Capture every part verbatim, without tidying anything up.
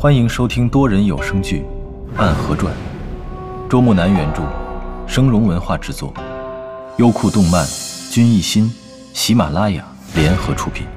欢迎收听多人有声剧《暗河传》，周木南原著，生荣文化制作，优酷动漫、君艺心、喜马拉雅联合出品。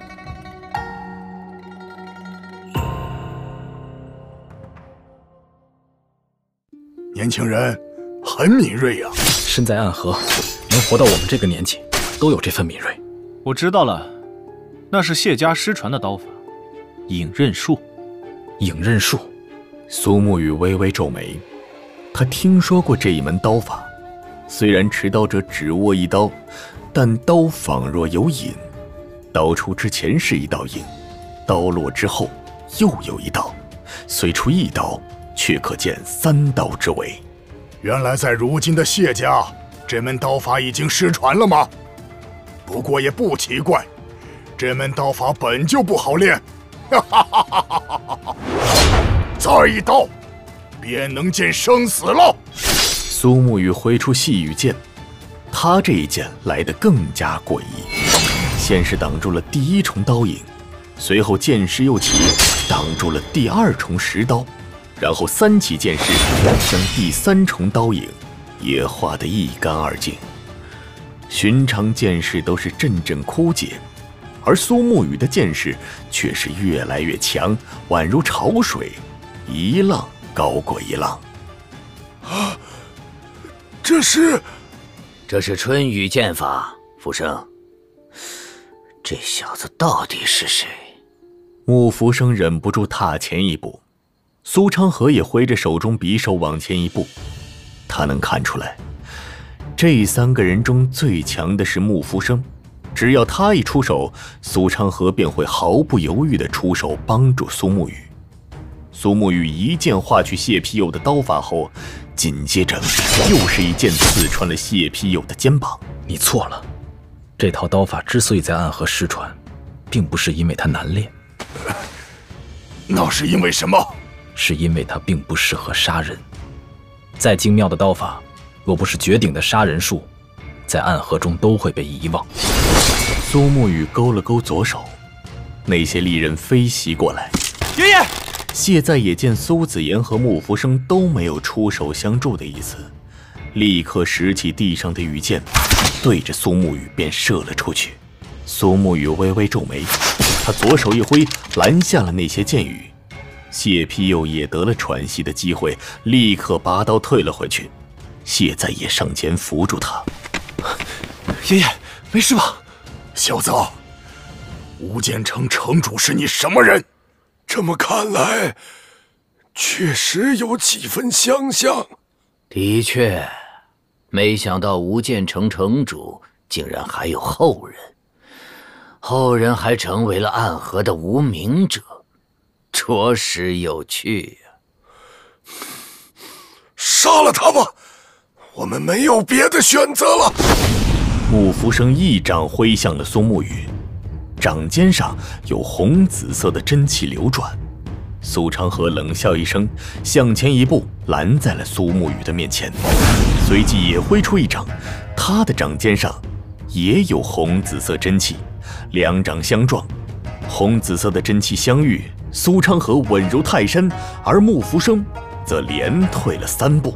年轻人很敏锐啊！ 身在暗河，能活到我们这个年纪，都有这份敏锐。 我知道了，那是谢家失传的刀法，影刃术。 影刃术。 苏沐雨微微皱眉，他听说过这一门刀法，虽然持刀者只握一刀，但刀仿若有影，刀出之前是一道影，刀落之后又有一刀，虽出一刀，却可见三刀之围。 原来在如今的谢家，这门刀法已经失传了吗？不过也不奇怪，这门刀法本就不好练。哈哈哈哈哈哈！再一刀，便能见生死了。 苏沐雨挥出细雨剑，他这一剑来得更加诡异，先是挡住了第一重刀影，随后剑势又起，挡住了第二重石刀，然后三起剑势，将第三重刀影也化得一干二净。寻常剑势都是阵阵枯竭，而苏沐雨的剑势却是越来越强，宛如潮水，一浪高过一浪。 啊，这是这是春雨剑法。浮生，这小子到底是谁？ 穆浮生忍不住踏前一步，苏昌河也挥着手中匕首往前一步。他能看出来，这三个人中最强的是穆浮生，只要他一出手，苏昌河便会毫不犹豫地出手帮助苏沐雨。苏沐雨一剑划去谢丕佑的刀法后，紧接着又是一剑刺穿了谢丕佑的肩膀。 你错了，这套刀法之所以在暗河失传，并不是因为它难练， 那是因为什么？ 是因为它并不适合杀人。再精妙的刀法，若不是绝顶的杀人术，在暗河中都会被遗忘。 苏沐雨勾了勾左手，那些利刃飞袭过来。 爷爷！ 谢在也见苏子言和穆浮生都没有出手相助的意思，立刻拾起地上的羽箭，对着苏沐雨便射了出去。苏沐雨微微皱眉，他左手一挥，拦下了那些箭雨。谢丕佑也得了喘息的机会，立刻拔刀退了回去。谢在也上前扶住他。 爷爷，没事吧？ 小子，吴建成城主是你什么人？ 这么看来，确实有几分相像。 的确，没想到吴建成城主竟然还有后人，后人还成为了暗河的无名者，着实有趣呀、 啊！杀了他吧，我们没有别的选择了。 穆浮生一掌挥向了苏沐雨，掌尖上有红紫色的真气流转。苏昌河冷笑一声，向前一步，拦在了苏沐雨的面前，随即也挥出一掌，他的掌尖上也有红紫色真气，两掌相撞，红紫色的真气相遇，苏昌河稳如泰山，而穆浮生则连退了三步。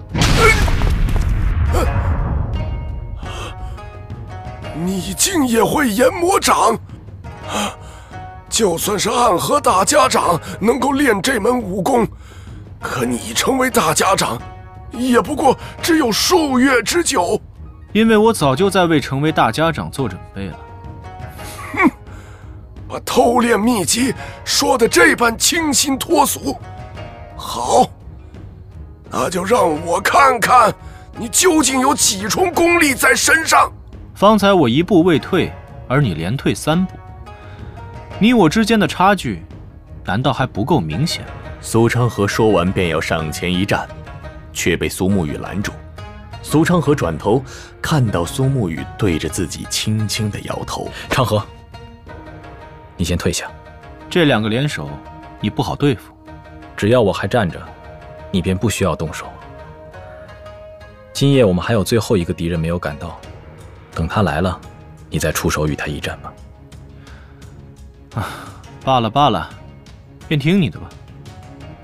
你竟也会研魔掌？就算是暗河大家长能够练这门武功，可你成为大家长，也不过只有数月之久。 因为我早就在为成为大家长做准备了。 哼，把偷练秘籍说得这般清新脱俗。好，那就让我看看你究竟有几重功力在身上。 方才我一步未退，而你连退三步，你我之间的差距难道还不够明显吗？ 苏昌河说完便要上前一站，却被苏沐雨拦住。苏昌河转头看到苏沐雨对着自己轻轻的摇头。 昌河，你先退下。 这两个联手你不好对付， 只要我还站着，你便不需要动手。今夜我们还有最后一个敌人没有赶到，等他来了，你再出手与他一战吧。 啊，罢了罢了，便听你的吧。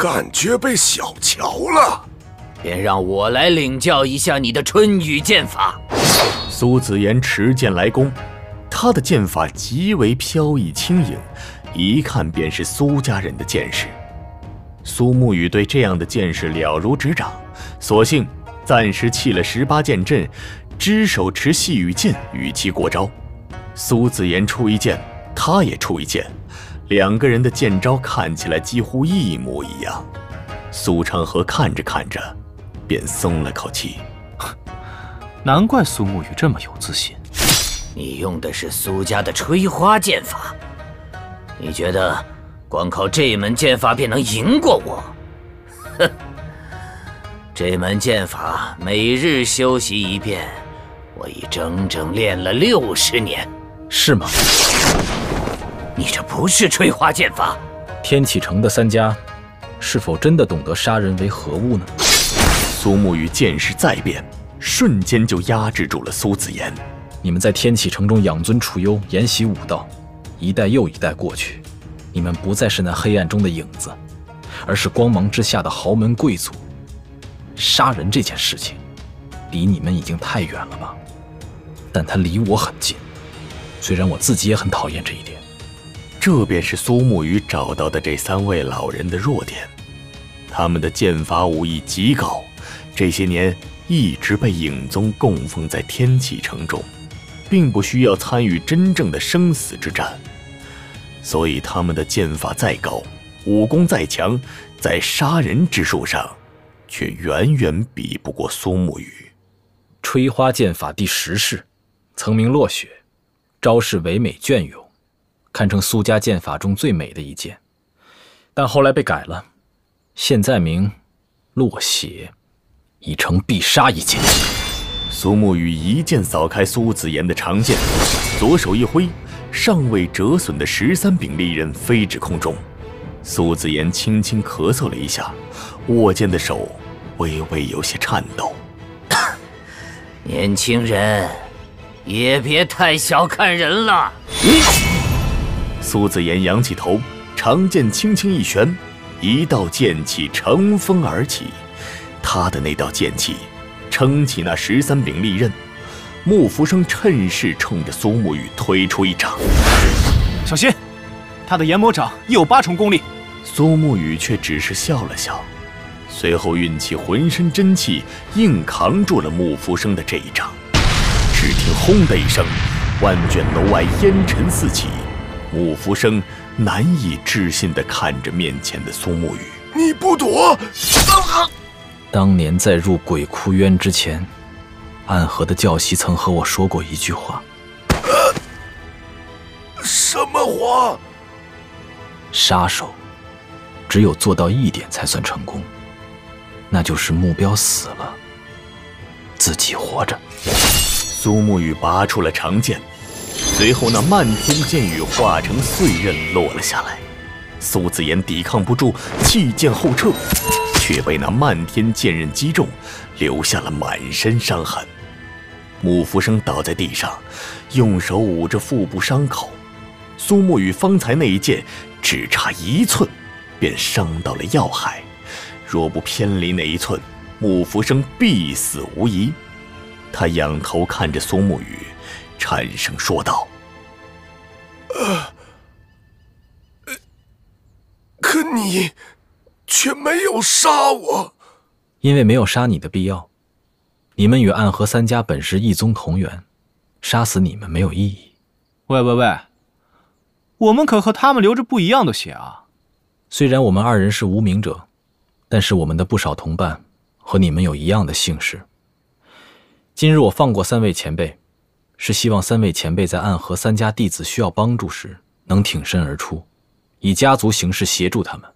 感觉被小瞧了。 便让我来领教一下你的春雨剑法。 苏子言持剑来攻，他的剑法极为飘逸轻盈，一看便是苏家人的剑士。苏沐雨对这样的剑士了如指掌，索性暂时弃了十八剑阵，只手持细雨剑与其过招。苏子言出一剑，他也出一剑，两个人的剑招看起来几乎一模一样。苏长河看着看着，便松了口气。 难怪苏沐雨这么有自信。 你用的是苏家的吹花剑法，你觉得光靠这门剑法便能赢过我？哼！这门剑法每日修习一遍，我已整整练了六十年。 是吗？ 你这不是吹花剑法。 天启城的三家，是否真的懂得杀人为何物呢？ 苏沐雨剑势再变，瞬间就压制住了苏子言。 你们在天启城中养尊处优，研习武道，一代又一代过去，你们不再是那黑暗中的影子，而是光芒之下的豪门贵族。杀人这件事情，离你们已经太远了吧？但它离我很近，虽然我自己也很讨厌这一点。 这便是苏沐雨找到的这三位老人的弱点，他们的剑法武艺极高，这些年一直被影宗供奉在天启城中，并不需要参与真正的生死之战，所以他们的剑法再高，武功再强，在杀人之术上却远远比不过苏沐雨。 吹花剑法第十式，曾名落雪，招式唯美隽永，堪称苏家剑法中最美的一剑，但后来被改了，现在名落血，已成必杀一剑。 苏沐雨一剑扫开苏子言的长剑，左手一挥，尚未折损的十三柄利刃飞至空中。苏子言轻轻咳嗽了一下，握剑的手微微有些颤抖。 年轻人，也别太小看人了。 苏子言扬起头，长剑轻轻一旋，一道剑气乘风而起。他的那道剑气撑起那十三柄利刃。穆福生趁势冲着苏沐雨推出一掌。 小心，他的研魔掌亦有八重功力。 苏沐雨却只是笑了笑，随后运起浑身真气，硬扛住了穆福生的这一掌。只听轰的一声，万卷楼外烟尘四起。穆福生难以置信地看着面前的苏沐雨。 你不躲！啊！ 当年在入鬼窟渊之前，暗河的教习曾和我说过一句话。 呃、什么话？ 杀手只有做到一点才算成功，那就是目标死了，自己活着。 苏沐雨拔出了长剑，随后那漫天剑雨化成碎刃落了下来。苏子言抵抗不住，弃剑后撤，却被那漫天剑刃击中，留下了满身伤痕。穆福生倒在地上，用手捂着腹部伤口。苏沐雨方才那一剑只差一寸，便伤到了要害，若不偏离那一寸，穆福生必死无疑。他仰头看着苏沐雨，颤声说道：“ 呃，可你却没有杀我。” 因为没有杀你的必要。你们与暗河三家本是异宗同源，杀死你们没有意义。 喂喂喂，我们可和他们流着不一样的血啊！ 虽然我们二人是无名者，但是我们的不少同伴和你们有一样的姓氏。今日我放过三位前辈，是希望三位前辈在暗河三家弟子需要帮助时，能挺身而出，以家族形式协助他们。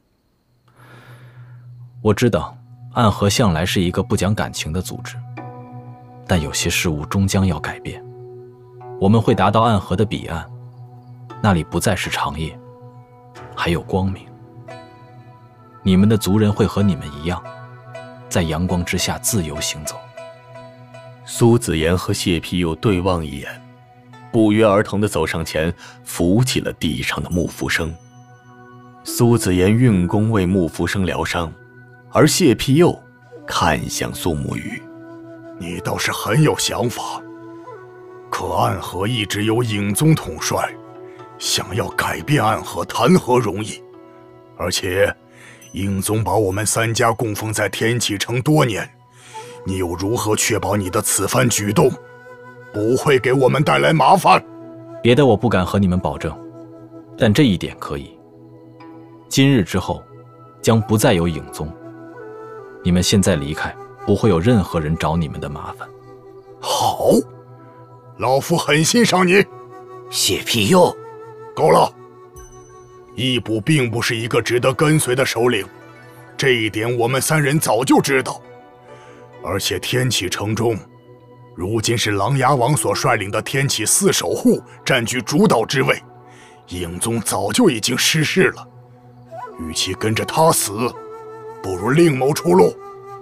我知道暗河向来是一个不讲感情的组织，但有些事物终将要改变。我们会达到暗河的彼岸，那里不再是长夜，还有光明。你们的族人会和你们一样，在阳光之下自由行走。 苏子言和谢皮友对望一眼，不约而同地走上前，扶起了地上的穆福生。 苏子言运功为穆福生疗伤，而谢庇佑看向苏沐雨：“ 你倒是很有想法，可暗河一直由影宗统帅，想要改变暗河谈何容易？而且，影宗把我们三家供奉在天启城多年，你又如何确保你的此番举动不会给我们带来麻烦？” 别的我不敢和你们保证，但这一点可以。今日之后，将不再有影宗。你们现在离开，不会有任何人找你们的麻烦。 好，老夫很欣赏你。 谢庇佑， 够了。义卜并不是一个值得跟随的首领，这一点我们三人早就知道。而且天启城中，如今是琅琊王所率领的天启四守护占据主导之位，影宗早就已经失势了。与其跟着他死，不如另谋出路。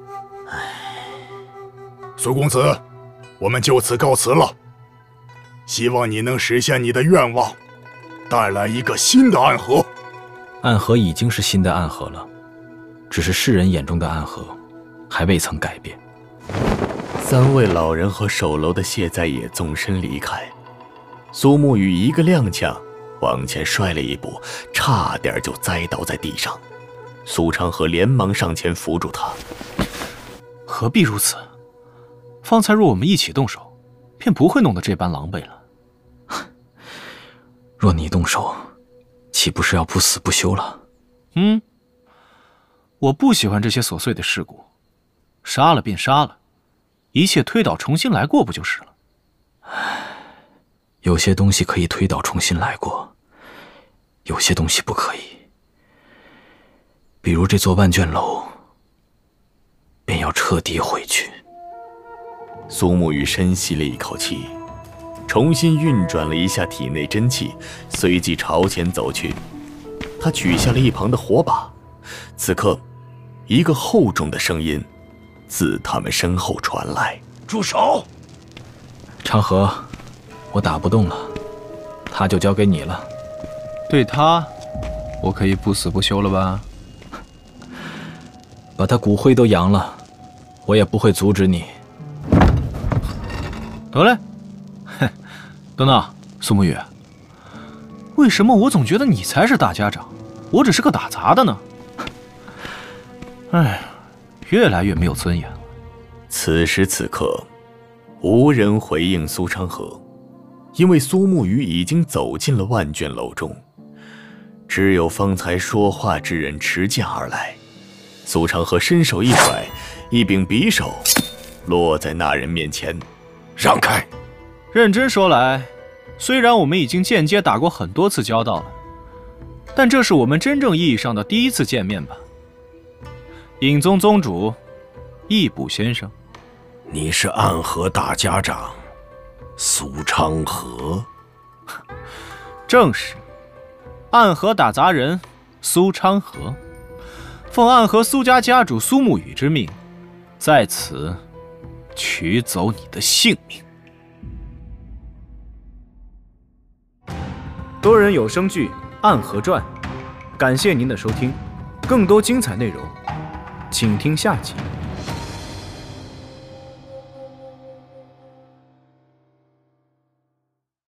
苏公子，我们就此告辞了。希望你能实现你的愿望，带来一个新的暗河。 暗河已经是新的暗河了，只是世人眼中的暗河还未曾改变。 三位老人和守楼的谢在野纵身离开，苏沐雨一个踉跄往前摔了一步，差点就栽倒在地上。苏昌河连忙上前扶住他。 何必如此？方才若我们一起动手，便不会弄得这般狼狈了。 若你动手，岂不是要不死不休了？ 嗯，我不喜欢这些琐碎的事故，杀了便杀了，一切推倒重新来过不就是了？ 有些东西可以推倒重新来过，有些东西不可以。比如这座万卷楼，便要彻底毁去。 苏沐雨深吸了一口气，重新运转了一下体内真气，随即朝前走去。他取下了一旁的火把，此刻，一个厚重的声音自他们身后传来：“ 住手！” 长河，我打不动了，他就交给你了。 对他，我可以不死不休了吧？ 把他骨灰都扬了，我也不会阻止你。 得嘞，嘿，等等，苏沐雨，为什么我总觉得你才是大家长，我只是个打杂的呢？哎，越来越没有尊严了。 此时此刻，无人回应苏昌河，因为苏沐雨已经走进了万卷楼中，只有方才说话之人持剑而来。苏昌河伸手一甩，一柄匕首落在那人面前。 让开！ 认真说来，虽然我们已经间接打过很多次交道了，但这是我们真正意义上的第一次见面吧？影宗宗主，义卜先生， 你是暗河大家长苏昌河？ 正是，暗河打杂人苏昌河，奉暗河苏家家主苏沐雨之命，在此取走你的性命。 多人有声剧《暗河传》，感谢您的收听，更多精彩内容，请听下集。